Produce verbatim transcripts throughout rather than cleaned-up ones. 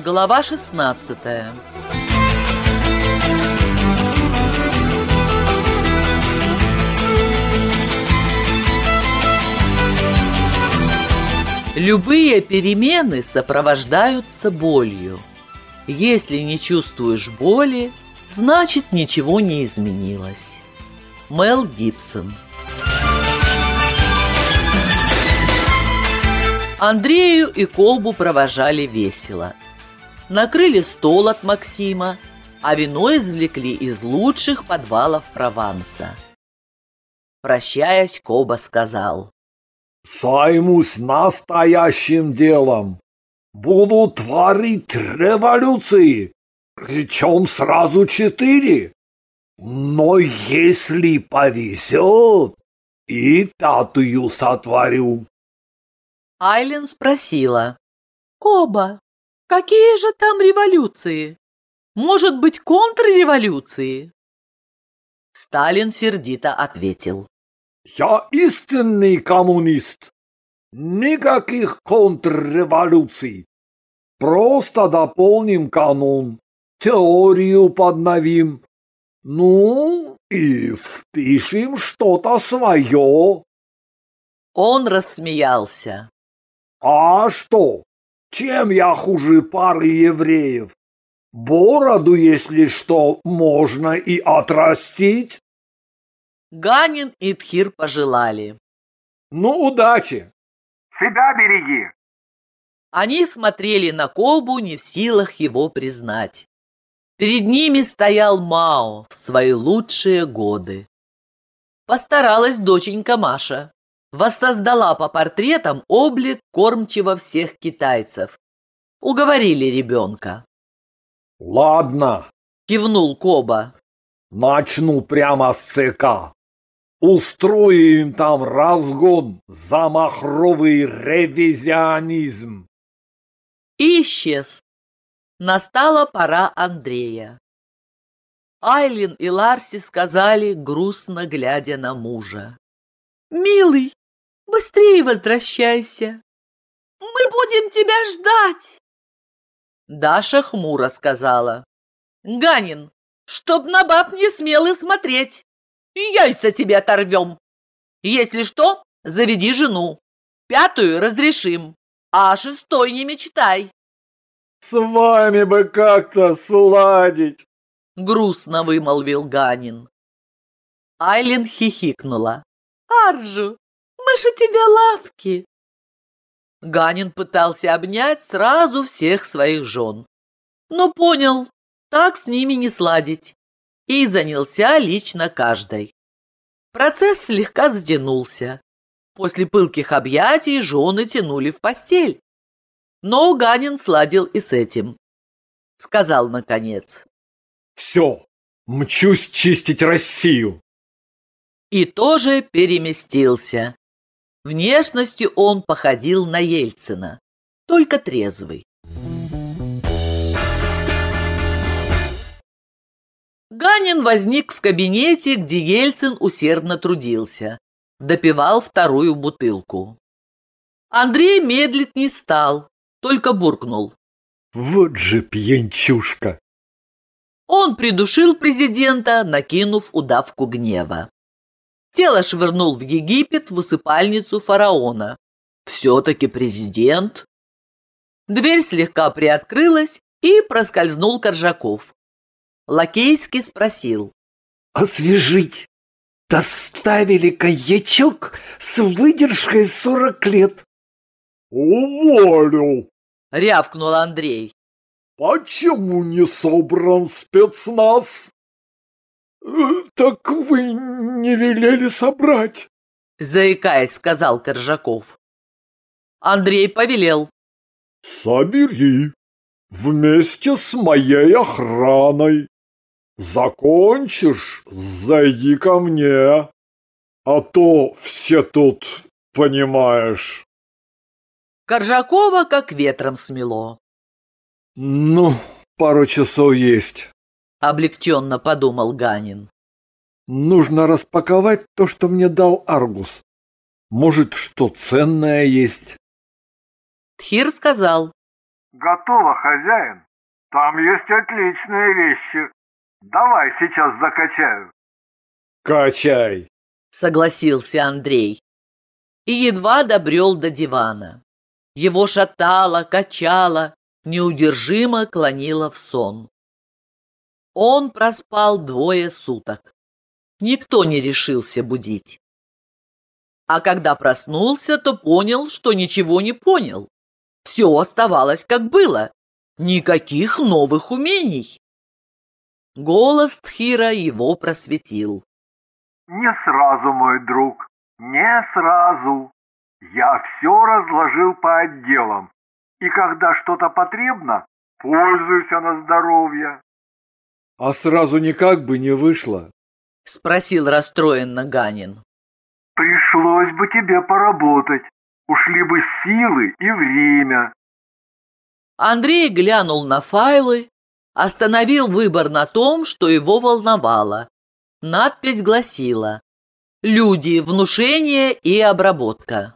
Глава шестнадцатая. Любые перемены сопровождаются болью. Если не чувствуешь боли, значит, ничего не изменилось. Мел Гибсон. Андрею и Колбу провожали весело. Накрыли стол от Максима, а вино извлекли из лучших подвалов Прованса. Прощаясь, Колба сказал: «Займусь настоящим делом. Буду творить революции, причем сразу четыре. Но если повезет, и пятую сотворю». Айлин спросила: «Коба, какие же там революции? Может быть, контрреволюции?» Сталин сердито ответил: «Я истинный коммунист. Никаких контрреволюций. Просто дополним канон, теорию подновим, ну и впишем что-то свое». Он рассмеялся. «А что? Чем я хуже пары евреев? Бороду, если что, можно и отрастить». Ганин и Тхир пожелали: «Ну, удачи! Себя береги!» Они смотрели на Колбу, не в силах его признать. Перед ними стоял Мао в свои лучшие годы. Постаралась доченька Маша. Воссоздала по портретам облик кормчего всех китайцев. Уговорили ребенка. «Ладно», — кивнул Коба. «начну прямо с ЦК. Устроим там разгон за махровый ревизионизм». И исчез. Настала пора Андрея. Айлин и Ларси сказали, грустно глядя на мужа: «Милый, быстрее возвращайся. Мы будем тебя ждать». Даша хмуро сказала: «Ганин, чтоб на баб не смел и смотреть. Яйца тебе оторвем. Если что, заведи жену. Пятую разрешим, а шестой не мечтай». «С вами бы как-то сладить», — грустно вымолвил Ганин. Айлин хихикнула: «Арджу, мы же тебе лапки». Ганин пытался обнять сразу всех своих жен, но понял, так с ними не сладить, и занялся лично каждой. Процесс слегка затянулся. После пылких объятий жены тянули в постель. Но Ганин сладил и с этим. Сказал наконец: «Все, мчусь чистить Россию». И тоже переместился. Внешностью он походил на Ельцина, только трезвый. Ганин возник в кабинете, где Ельцин усердно трудился. Допивал вторую бутылку. Андрей медлить не стал, только буркнул: «Вот же пьянчушка!» Он придушил президента, накинув удавку гнева. Тело швырнул в Египет, в усыпальницу фараона. Все-таки президент. Дверь слегка приоткрылась, и проскользнул Коржаков. Лакейский спросил: «Освежить! Доставили коньячок с выдержкой сорок лет». «Уволил!» — рявкнул Андрей. «Почему не собран спецназ?» «Так вы не велели собрать», — заикаясь, сказал Коржаков. Андрей повелел: «Собери вместе с моей охраной. Закончишь, зайди ко мне, а то все тут, понимаешь». Коржакова как ветром смело. «Ну, пару часов есть», — облегченно подумал Ганин. «Нужно распаковать то, что мне дал Аргус. Может, что ценное есть». Тхир сказал: Готово, хозяин. Там есть отличные вещи. Давай сейчас закачаю. Качай, согласился Андрей и едва добрел до дивана. Его шатало, качало, неудержимо клонило в сон. Он проспал двое суток. Никто не решился будить. А когда проснулся, то понял, что ничего не понял. Все оставалось как было. Никаких новых умений. Голос Тхира его просветил. Не сразу, мой друг, не сразу. Я все разложил по отделам. И когда что-то потребно, пользуйся на здоровье. А сразу никак бы не вышло? Спросил расстроенно Ганин. Пришлось бы тебе поработать. Ушли бы силы и время. Андрей глянул на файлы, остановил выбор на том, что его волновало. Надпись гласила: «Люди, внушение и обработка».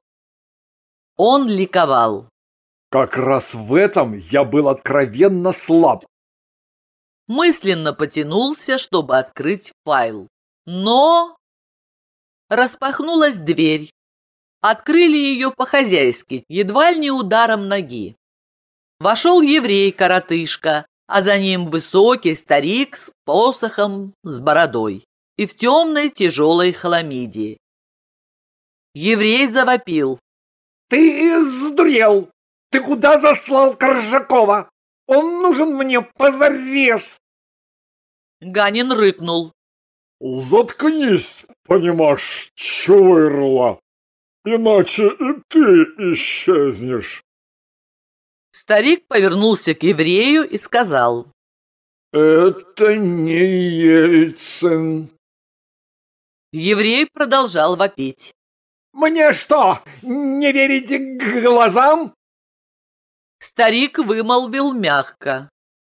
Он ликовал. Как раз в этом я был откровенно слаб. Мысленно потянулся, чтобы открыть файл. Но распахнулась дверь. Открыли ее по-хозяйски, едва ли не ударом ноги. Вошел еврей-коротышка, а за ним высокий старик с посохом, с бородой и в темной тяжелой хламиде. Еврей завопил. Ты сдурел! Ты куда заслал Коржакова? Он нужен мне позарез! Ганин рыкнул. Заткнись, понимаешь, чувырла, иначе и ты исчезнешь. Старик повернулся к еврею и сказал. Это не Ельцин. Еврей продолжал вопить. Мне что, не верите глазам? Старик вымолвил мягко.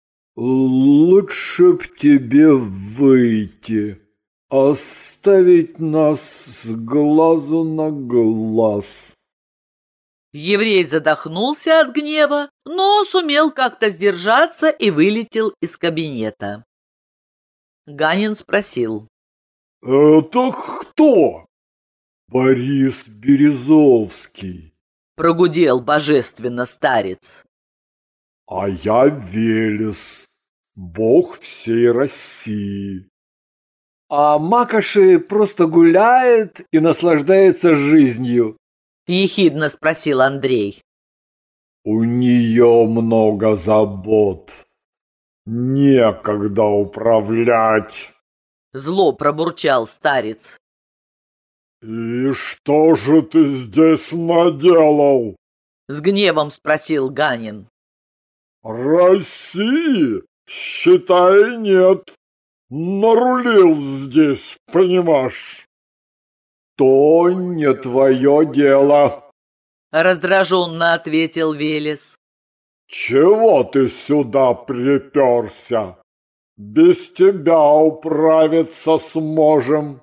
Лучше б тебе выйти, оставить нас с глазу на глаз. Еврей задохнулся от гнева, но сумел как-то сдержаться и вылетел из кабинета. Ганин спросил. Это кто? Борис Березовский. Прогудел божественно старец. А я Велес, бог всей России. А Макоши просто гуляет и наслаждается жизнью. Ехидно спросил Андрей. У нее много забот. Некогда управлять. Зло пробурчал старец. И что же ты здесь наделал? С гневом спросил Ганин. России, считай, нет. Нарулил здесь, понимаешь? То не твое дело. Раздраженно ответил Велес. Чего ты сюда приперся? Без тебя управиться сможем.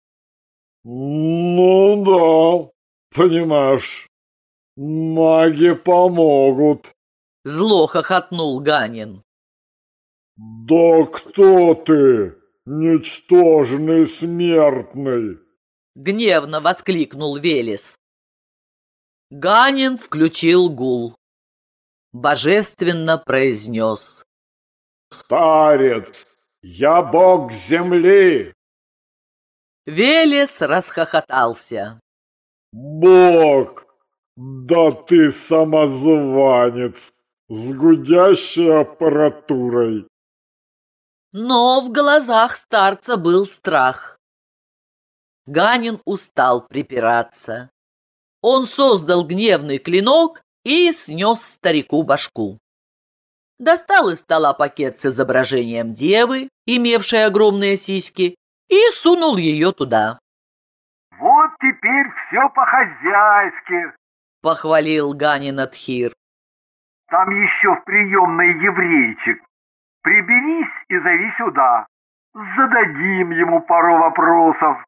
Ну да, понимаешь, маги помогут. Зло хохотнул Ганин. Да кто ты, ничтожный смертный? Гневно воскликнул Велес. Ганин включил гул. Божественно произнес. Старец, я бог земли. Велес расхохотался. Бог, да ты самозванец с гудящей аппаратурой. Но в глазах старца был страх. Ганин устал припираться. Он создал гневный клинок и снес старику башку. Достал из стола пакет с изображением девы, имевшей огромные сиськи, и сунул ее туда. Вот теперь все по-хозяйски, похвалил Ганина Тхир. Там еще в приемной еврейчик. Приберись и зови сюда. Зададим ему пару вопросов.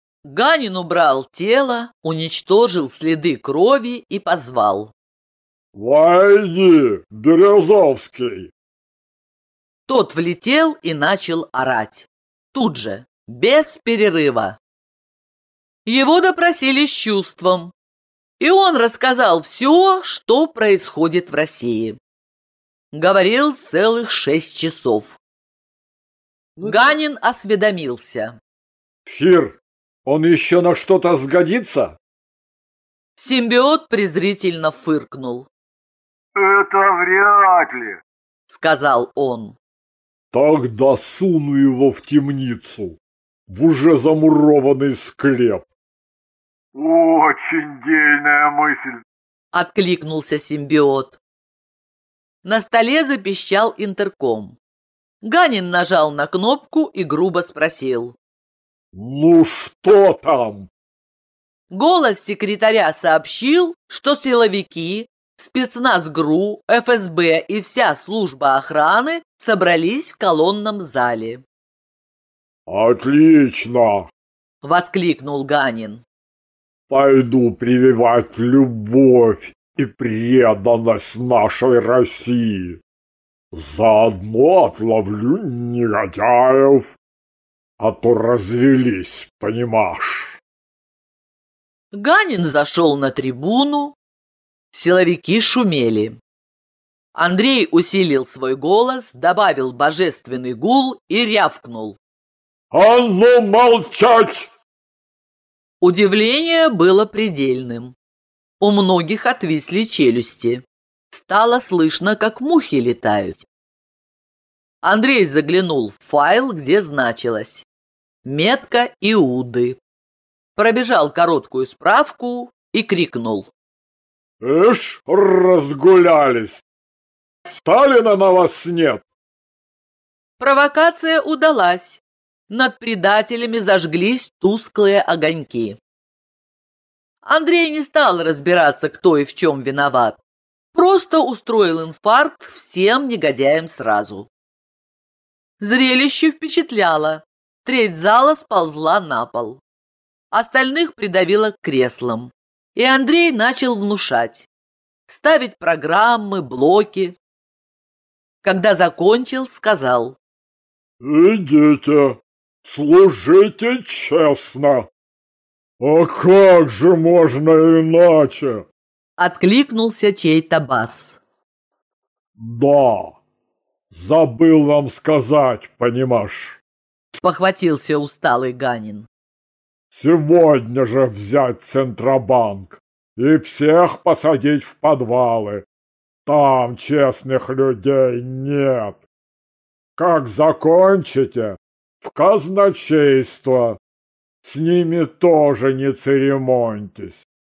Ганин убрал тело, уничтожил следы крови и позвал. «Войди, Березовский!» Тот влетел и начал орать. Тут же, без перерыва. Его допросили с чувством, и он рассказал все, что происходит в России. Говорил целых шесть часов. Ганин осведомился. «Тхир, он еще на что-то сгодится?» Симбиот презрительно фыркнул. Это вряд ли, Сказал он. «Тогда суну его в темницу, в уже замурованный склеп». очень дельная мысль. Откликнулся симбиот. На столе запищал интерком. Ганин нажал на кнопку и грубо спросил. «Ну что там?» Голос секретаря сообщил, что силовики, спецназ ГРУ, эф эс бэ и вся служба охраны собрались в колонном зале. «Отлично!» — воскликнул Ганин. «Пойду прививать любовь и преданность нашей России. Заодно отловлю негодяев, а то развелись, понимаешь». Ганин зашел на трибуну. Силовики шумели. Андрей усилил свой голос, добавил божественный гул и рявкнул. «А ну молчать!» Удивление было предельным. У многих отвисли челюсти. Стало слышно, как мухи летают. Андрей заглянул в файл, где значилось «Метка Иуды». Пробежал короткую справку и крикнул. «Эш, разгулялись! Сталина на вас нет!» Провокация удалась. Над предателями зажглись тусклые огоньки. Андрей не стал разбираться, кто и в чем виноват. Просто устроил инфаркт всем негодяям сразу. Зрелище впечатляло. Треть зала сползла на пол. Остальных придавило к креслам. И Андрей начал внушать. Ставить программы, блоки. Когда закончил, сказал. «Идите, служите честно. А как же можно иначе?» Откликнулся чей-то бас. «Да, забыл вам сказать, понимаешь. Похватился усталый Ганин. Сегодня же взять Центробанк и всех посадить в подвалы. Там честных людей нет. Как закончите, в казначейство. С ними тоже не церемоньтесь».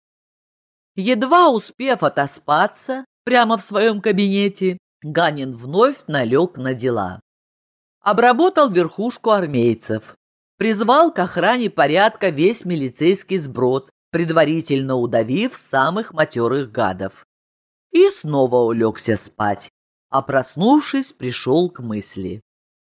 Едва успев отоспаться прямо в своем кабинете, Ганин вновь налег на дела. Обработал верхушку армейцев. Призвал к охране порядка весь милицейский сброд, предварительно удавив самых матерых гадов. И снова улегся спать, а проснувшись, пришел к мысли.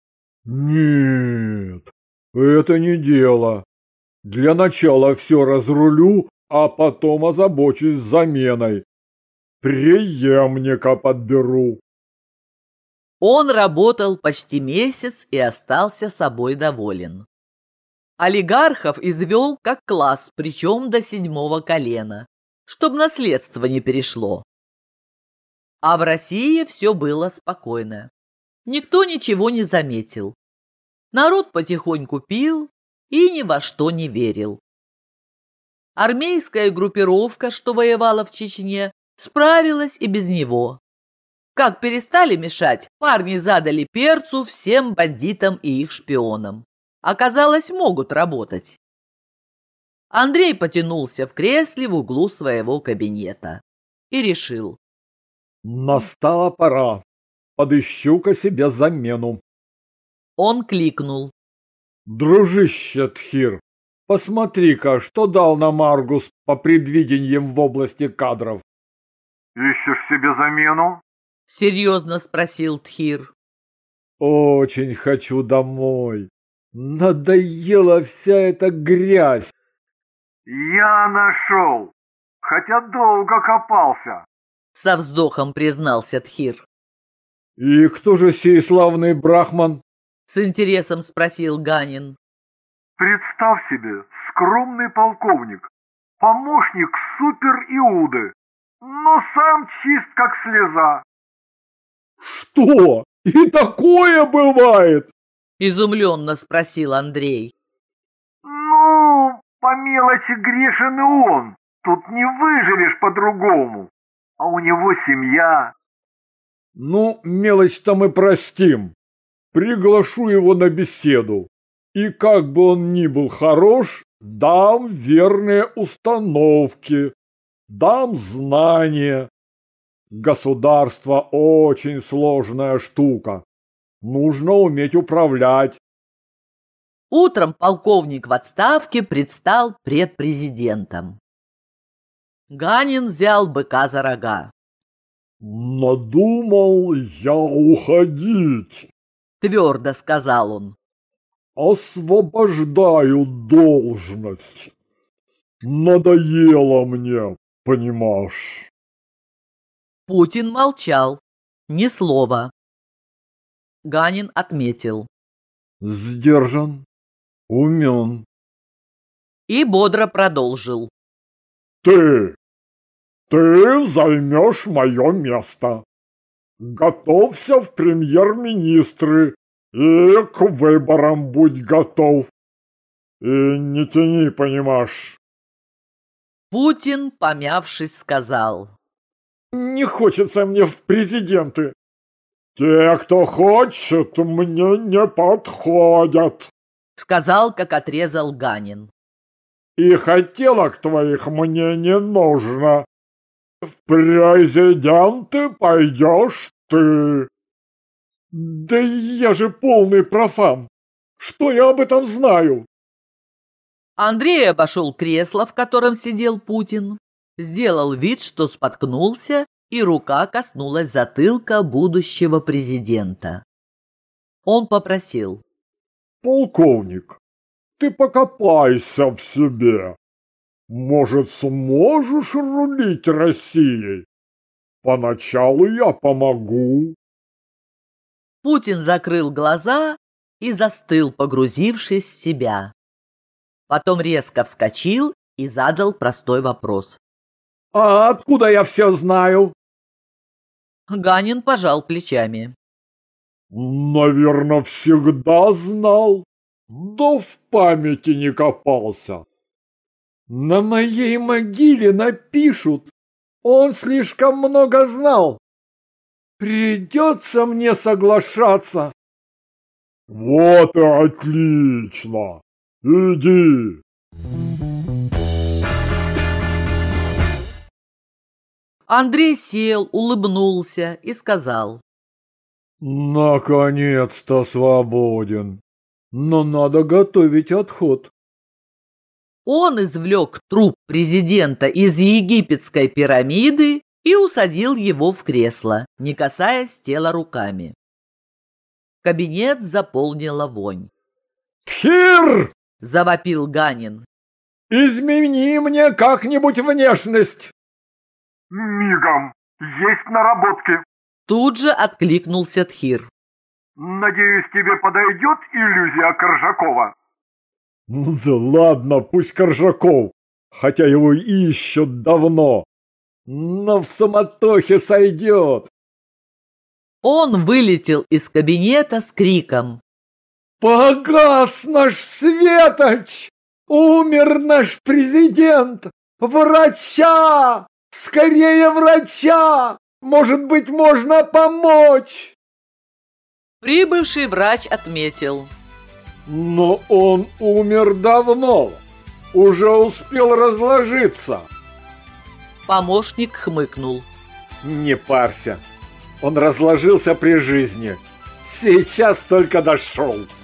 «Нет, это не дело. Для начала все разрулю, а потом озабочусь заменой. Преемника подберу». Он работал почти месяц и остался собой доволен. Олигархов извел как класс, причем до седьмого колена, чтоб наследство не перешло. А в России все было спокойно. Никто ничего не заметил. Народ потихоньку пил и ни во что не верил. Армейская группировка, что воевала в Чечне, справилась и без него. Как перестали мешать, парни задали перцу всем бандитам и их шпионам. Оказалось, могут работать. Андрей потянулся в кресле в углу своего кабинета и решил. «Настала пора. Подыщу-ка себе замену». Он кликнул. «Дружище Тхир, посмотри-ка, что дал нам Аргус по предвидениям в области кадров». Ищешь себе замену? Серьезно спросил Тхир. «Очень хочу домой. Надоела вся эта грязь». Я нашел, хотя долго копался. со вздохом признался Тхир. И кто же сей славный брахман? С интересом спросил Ганин. Представь себе, скромный полковник, помощник супер-Иуды, но сам чист как слеза. Что? И такое бывает? Изумленно спросил Андрей. Ну, по мелочи грешен и он. Тут не выживешь по-другому. А у него семья. Ну, мелочь-то мы простим. Приглашу его на беседу. И как бы он ни был хорош, дам верные установки, дам знания. Государство очень сложная штука. Нужно уметь управлять. Утром полковник в отставке предстал пред президентом. Ганин взял быка за рога. «Надумал я уходить», — твердо сказал он. «Освобождаю должность. Надоело мне, понимаешь». Путин молчал, ни слова. Ганин отметил. «Сдержан, умен». И бодро продолжил. «Ты, ты займешь мое место. Готовься в премьер-министры и к выборам будь готов. И не тяни, понимаешь». Путин, помявшись, сказал. «Не хочется мне в президенты. Те, кто хочет, мне не подходят», — сказал, как отрезал Ганин. «И хотелок твоих мне не нужно. В президенты пойдешь ты». «Да я же полный профан. Что я об этом знаю?» Андрей обошел кресло, в котором сидел Путин, сделал вид, что споткнулся, и рука коснулась затылка будущего президента. Он попросил. «Полковник, ты покопайся в себе. Может, сможешь рулить Россией? Поначалу я помогу». Путин закрыл глаза и застыл, погрузившись в себя. Потом резко вскочил и задал простой вопрос. «А откуда я все знаю?» Ганин пожал плечами. «Наверное, всегда знал, да в памяти не копался». «На моей могиле напишут, он слишком много знал. Придется мне соглашаться». «Вот и отлично! Иди!» Андрей сел, улыбнулся и сказал. «Наконец-то свободен, но надо готовить отход». Он извлек труп президента из египетской пирамиды и усадил его в кресло, не касаясь тела руками. Кабинет заполнила вонь. «Тхир!» — завопил Ганин. «Измени мне как-нибудь внешность!» Мигом. Есть наработки. Тут же откликнулся Тхир. Надеюсь, тебе подойдет иллюзия Коржакова? Ну да ладно, пусть Коржаков, хотя его ищут давно. Но в суматохе сойдет. Он вылетел из кабинета с криком. «Погас наш светоч! Умер наш президент! Врача! Скорее врача! Может быть, можно помочь!» Прибывший врач отметил. «Но он умер давно, уже успел разложиться». Помощник хмыкнул. «Не парься, он разложился при жизни, сейчас только дошел».